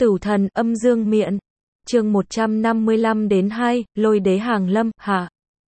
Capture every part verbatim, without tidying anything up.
Tửu thần âm dương miện. Chương một trăm năm mươi lăm đến hai, Lôi đế hàng lâm, hả?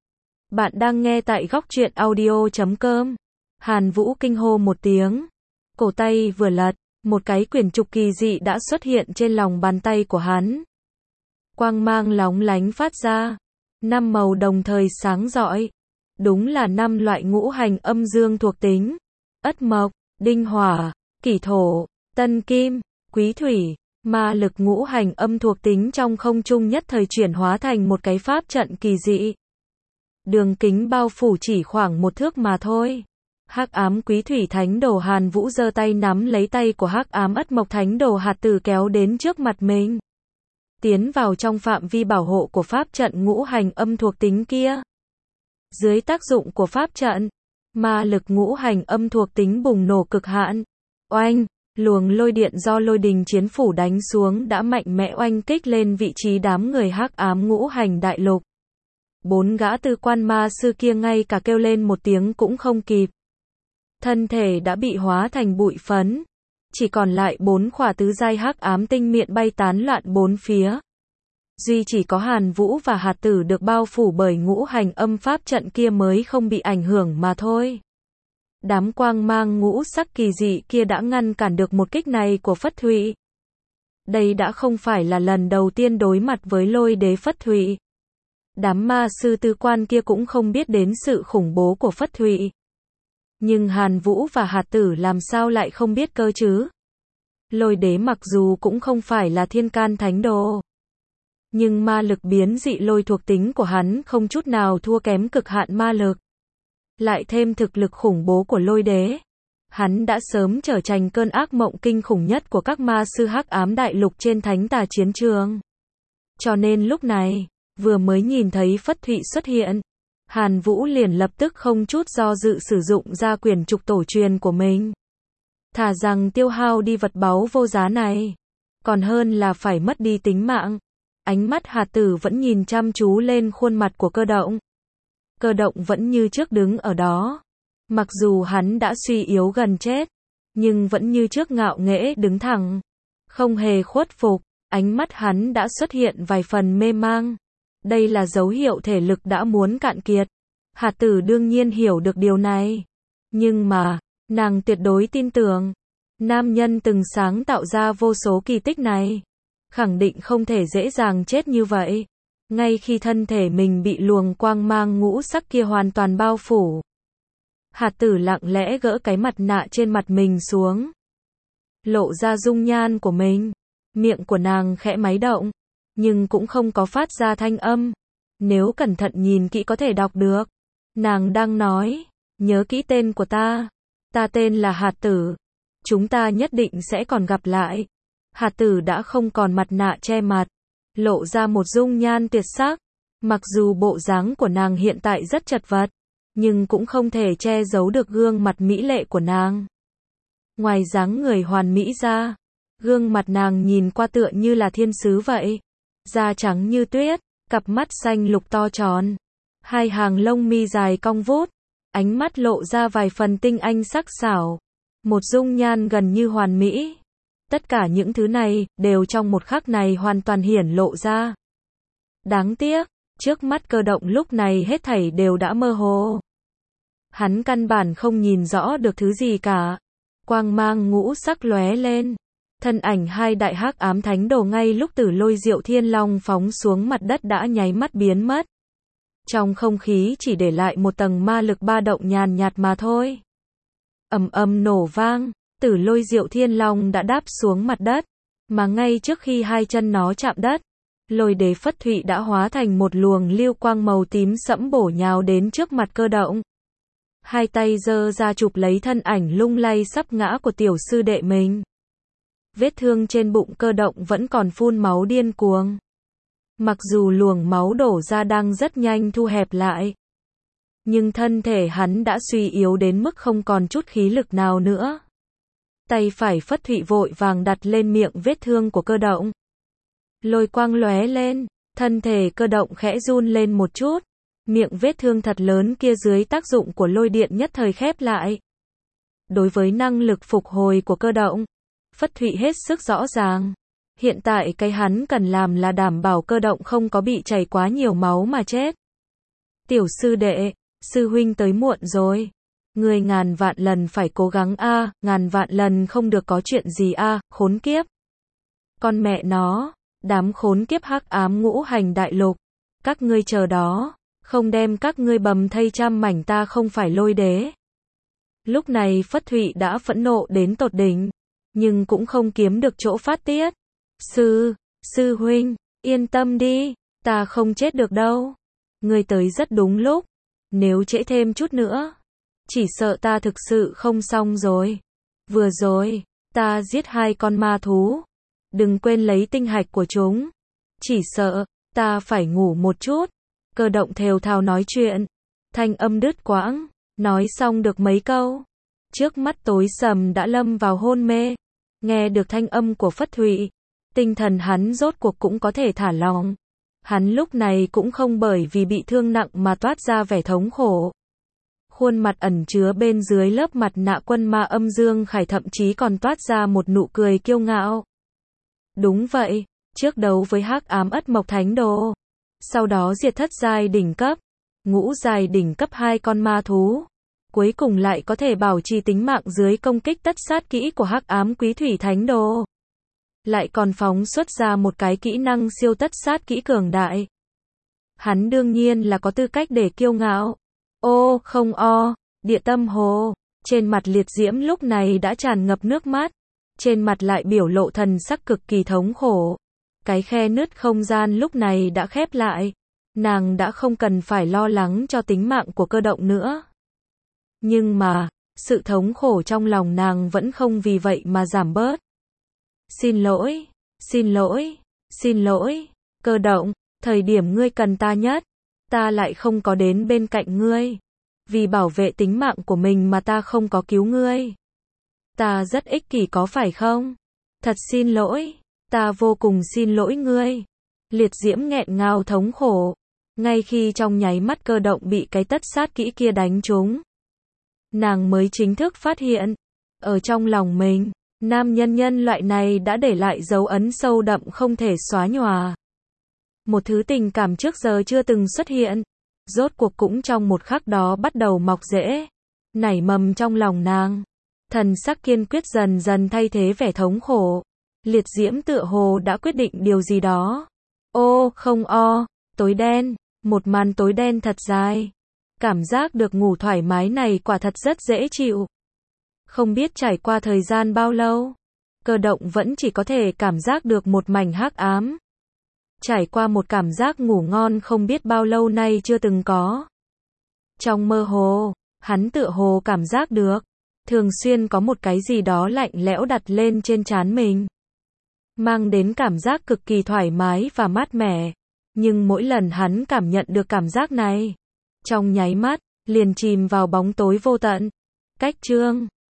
Bạn đang nghe tại góc truyện audio chấm com. Hàn Vũ kinh hô một tiếng. Cổ tay vừa lật, một cái quyển trục kỳ dị đã xuất hiện trên lòng bàn tay của hắn. Quang mang lóng lánh phát ra. Năm màu đồng thời sáng rọi. Đúng là năm loại ngũ hành âm dương thuộc tính. Ất mộc, đinh hỏa, kỷ thổ, tân kim, quý thủy. Ma lực ngũ hành âm thuộc tính trong không trung nhất thời chuyển hóa thành một cái pháp trận kỳ dị. Đường kính bao phủ chỉ khoảng một thước mà thôi. Hắc ám quý thủy thánh đồ Hàn Vũ giơ tay nắm lấy tay của hắc ám ất mộc thánh đồ hạt tử kéo đến trước mặt mình. Tiến vào trong phạm vi bảo hộ của pháp trận ngũ hành âm thuộc tính kia. Dưới tác dụng của pháp trận, ma lực ngũ hành âm thuộc tính bùng nổ cực hạn. Oanh! Luồng lôi điện do lôi đình chiến phủ đánh xuống đã mạnh mẽ oanh kích lên vị trí đám người hắc ám ngũ hành đại lục. Bốn gã tư quan ma sư kia ngay cả kêu lên một tiếng cũng không kịp. Thân thể đã bị hóa thành bụi phấn. Chỉ còn lại bốn khỏa tứ giai hắc ám tinh miện bay tán loạn bốn phía. Duy chỉ có Hàn Vũ và hạt tử được bao phủ bởi ngũ hành âm pháp trận kia mới không bị ảnh hưởng mà thôi. Đám quang mang ngũ sắc kỳ dị kia đã ngăn cản được một kích này của Phất Thụy. Đây đã không phải là lần đầu tiên đối mặt với lôi đế Phất Thụy. Đám ma sư tư quan kia cũng không biết đến sự khủng bố của Phất Thụy. Nhưng Hàn Vũ và hạt tử làm sao lại không biết cơ chứ? Lôi đế mặc dù cũng không phải là thiên can thánh đồ. Nhưng ma lực biến dị lôi thuộc tính của hắn không chút nào thua kém cực hạn ma lực. Lại thêm thực lực khủng bố của lôi đế. Hắn đã sớm trở thành cơn ác mộng kinh khủng nhất của các ma sư hắc ám đại lục trên thánh tà chiến trường. Cho nên lúc này, vừa mới nhìn thấy Phất Thụy xuất hiện, Hàn Vũ liền lập tức không chút do dự sử dụng ra quyển trục tổ truyền của mình. Thà rằng tiêu hao đi vật báu vô giá này, còn hơn là phải mất đi tính mạng. Ánh mắt hạt tử vẫn nhìn chăm chú lên khuôn mặt của Cơ Động. Cơ Động vẫn như trước đứng ở đó. Mặc dù hắn đã suy yếu gần chết, nhưng vẫn như trước ngạo nghễ đứng thẳng. Không hề khuất phục, ánh mắt hắn đã xuất hiện vài phần mê mang. Đây là dấu hiệu thể lực đã muốn cạn kiệt. Hạt tử đương nhiên hiểu được điều này. Nhưng mà, nàng tuyệt đối tin tưởng. Nam nhân từng sáng tạo ra vô số kỳ tích này. Khẳng định không thể dễ dàng chết như vậy. Ngay khi thân thể mình bị luồng quang mang ngũ sắc kia hoàn toàn bao phủ. Hạt tử lặng lẽ gỡ cái mặt nạ trên mặt mình xuống. Lộ ra dung nhan của mình. Miệng của nàng khẽ máy động. Nhưng cũng không có phát ra thanh âm. Nếu cẩn thận nhìn kỹ có thể đọc được. Nàng đang nói, nhớ kỹ tên của ta. Ta tên là hạt tử. Chúng ta nhất định sẽ còn gặp lại. Hạt tử đã không còn mặt nạ che mặt. Lộ ra một dung nhan tuyệt sắc. Mặc dù bộ dáng của nàng hiện tại rất chật vật, nhưng cũng không thể che giấu được gương mặt mỹ lệ của nàng. Ngoài dáng người hoàn mỹ ra, gương mặt nàng nhìn qua tựa như là thiên sứ vậy. Da trắng như tuyết, cặp mắt xanh lục to tròn, hai hàng lông mi dài cong vút, ánh mắt lộ ra vài phần tinh anh sắc sảo, một dung nhan gần như hoàn mỹ. Tất cả những thứ này, đều trong một khắc này hoàn toàn hiển lộ ra. Đáng tiếc, trước mắt Cơ Động lúc này hết thảy đều đã mơ hồ. Hắn căn bản không nhìn rõ được thứ gì cả. Quang mang ngũ sắc lóe lên. Thân ảnh hai đại hắc ám thánh đồ ngay lúc Tử Lôi Diệu Thiên Long phóng xuống mặt đất đã nháy mắt biến mất. Trong không khí chỉ để lại một tầng ma lực ba động nhàn nhạt mà thôi. Ầm ầm nổ vang. Tử Lôi Diệu Thiên Long đã đáp xuống mặt đất, mà ngay trước khi hai chân nó chạm đất, lôi đế Phất Thụy đã hóa thành một luồng lưu quang màu tím sẫm bổ nhào đến trước mặt Cơ Động. Hai tay giơ ra chụp lấy thân ảnh lung lay sắp ngã của tiểu sư đệ mình. Vết thương trên bụng Cơ Động vẫn còn phun máu điên cuồng. Mặc dù luồng máu đổ ra đang rất nhanh thu hẹp lại, nhưng thân thể hắn đã suy yếu đến mức không còn chút khí lực nào nữa. Tay phải Phất Thụy vội vàng đặt lên miệng vết thương của Cơ Động. Lôi quang lóe lên, thân thể Cơ Động khẽ run lên một chút. Miệng vết thương thật lớn kia dưới tác dụng của lôi điện nhất thời khép lại. Đối với năng lực phục hồi của Cơ Động, Phất Thụy hết sức rõ ràng. Hiện tại cái hắn cần làm là đảm bảo cơ động không có bị chảy quá nhiều máu mà chết. Tiểu sư đệ, sư huynh tới muộn rồi. Ngươi ngàn vạn lần phải cố gắng a, ngàn vạn lần không được có chuyện gì a, khốn kiếp. Con mẹ nó, đám khốn kiếp hắc ám ngũ hành đại lục. Các ngươi chờ đó, không đem các ngươi bầm thây trăm mảnh ta không phải lôi đế. Lúc này Phất Thụy đã phẫn nộ đến tột đỉnh, nhưng cũng không kiếm được chỗ phát tiết. Sư, sư huynh, yên tâm đi, ta không chết được đâu. Ngươi tới rất đúng lúc, nếu trễ thêm chút nữa, chỉ sợ ta thực sự không xong rồi. Vừa rồi, ta giết hai con ma thú, đừng quên lấy tinh hạch của chúng. Chỉ sợ, ta phải ngủ một chút. Cơ động thều thào nói chuyện, thanh âm đứt quãng, nói xong được mấy câu. Trước mắt tối sầm đã lâm vào hôn mê, nghe được thanh âm của Phất Thụy, tinh thần hắn rốt cuộc cũng có thể thả lỏng. Hắn lúc này cũng không bởi vì bị thương nặng mà toát ra vẻ thống khổ. Khuôn mặt ẩn chứa bên dưới lớp mặt nạ quân ma âm Dương Khải thậm chí còn toát ra một nụ cười kiêu ngạo. Đúng vậy, trước đấu với hắc ám ất mộc thánh đồ, sau đó diệt thất giai đỉnh cấp, ngũ giai đỉnh cấp hai con ma thú, cuối cùng lại có thể bảo trì tính mạng dưới công kích tất sát kỹ của hắc ám quý thủy thánh đồ. Lại còn phóng xuất ra một cái kỹ năng siêu tất sát kỹ cường đại. Hắn đương nhiên là có tư cách để kiêu ngạo. Ô, không o, địa tâm hồ, trên mặt Liệt Diễm lúc này đã tràn ngập nước mắt, trên mặt lại biểu lộ thần sắc cực kỳ thống khổ. Cái khe nứt không gian lúc này đã khép lại, nàng đã không cần phải lo lắng cho tính mạng của cơ động nữa. Nhưng mà, sự thống khổ trong lòng nàng vẫn không vì vậy mà giảm bớt. Xin lỗi, xin lỗi, xin lỗi, cơ động, thời điểm ngươi cần ta nhất, ta lại không có đến bên cạnh ngươi. Vì bảo vệ tính mạng của mình mà ta không có cứu ngươi. Ta rất ích kỷ có phải không? Thật xin lỗi, ta vô cùng xin lỗi ngươi. Liệt Diễm nghẹn ngào thống khổ, ngay khi trong nháy mắt cơ động bị cái tất sát kỹ kia đánh trúng. Nàng mới chính thức phát hiện, ở trong lòng mình, nam nhân nhân loại này đã để lại dấu ấn sâu đậm không thể xóa nhòa. Một thứ tình cảm trước giờ chưa từng xuất hiện, rốt cuộc cũng trong một khắc đó bắt đầu mọc rễ, nảy mầm trong lòng nàng. Thần sắc kiên quyết dần dần thay thế vẻ thống khổ. Liệt Diễm tựa hồ đã quyết định điều gì đó. Ô, không o, tối đen, một màn tối đen thật dài. Cảm giác được ngủ thoải mái này quả thật rất dễ chịu. Không biết trải qua thời gian bao lâu, cơ động vẫn chỉ có thể cảm giác được một mảnh hắc ám. Trải qua một cảm giác ngủ ngon không biết bao lâu nay chưa từng có. Trong mơ hồ, hắn tựa hồ cảm giác được, thường xuyên có một cái gì đó lạnh lẽo đặt lên trên trán mình, mang đến cảm giác cực kỳ thoải mái và mát mẻ. Nhưng mỗi lần hắn cảm nhận được cảm giác này, trong nháy mắt, liền chìm vào bóng tối vô tận. Cách chương